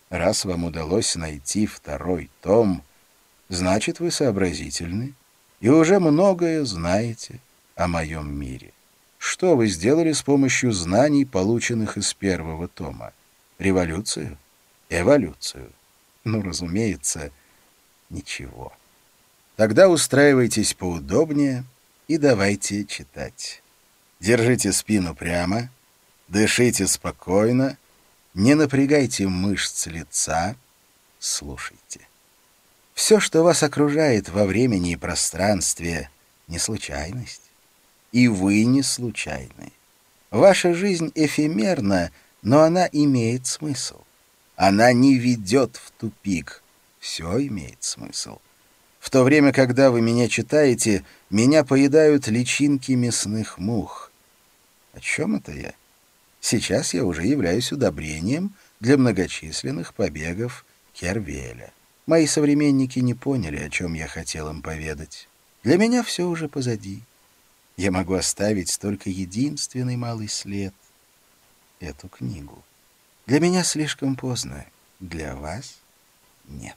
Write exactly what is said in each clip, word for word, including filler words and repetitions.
Раз вам удалось найти второй том, значит, вы сообразительны и уже многое знаете о моем мире. Что вы сделали с помощью знаний, полученных из первого тома? Революцию? Эволюцию? Ну, разумеется, ничего. Тогда устраивайтесь поудобнее и давайте читать. Держите спину прямо, дышите спокойно, не напрягайте мышц лица, слушайте. Все, что вас окружает во времени и пространстве, не случайность. И вы не случайны. Ваша жизнь эфемерна, но она имеет смысл. Она не ведет в тупик. Все имеет смысл. В то время, когда вы меня читаете, меня поедают личинки мясных мух. О чем это я? Сейчас я уже являюсь удобрением для многочисленных побегов Кервеля. Мои современники не поняли, о чем я хотел им поведать. Для меня все уже позади. Я могу оставить только единственный малый след — эту книгу. Для меня слишком поздно, для вас — нет.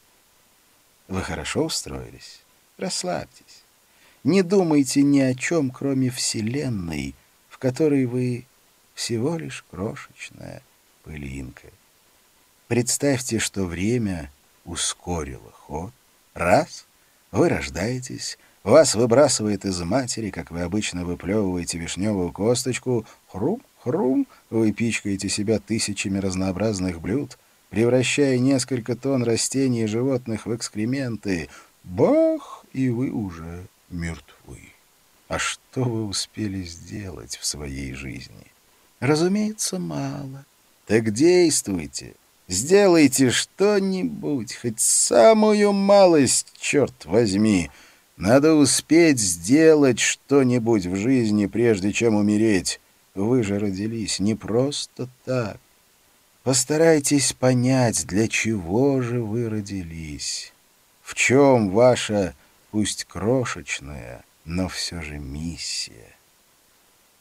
Вы хорошо устроились? Расслабьтесь. Не думайте ни о чем, кроме Вселенной, в которой вы всего лишь крошечная пылинка. Представьте, что время ускорило ход. Раз — вы рождаетесь, вас выбрасывает из матери, как вы обычно выплевываете вишневую косточку. Хрум-хрум, вы пичкаете себя тысячами разнообразных блюд, превращая несколько тонн растений и животных в экскременты. Бах, и вы уже мертвы. А что вы успели сделать в своей жизни? Разумеется, мало. Так действуйте. Сделайте что-нибудь, хоть самую малость, черт возьми. Надо успеть сделать что-нибудь в жизни, прежде чем умереть. Вы же родились не просто так. Постарайтесь понять, для чего же вы родились. В чем ваша, пусть крошечная, но все же миссия.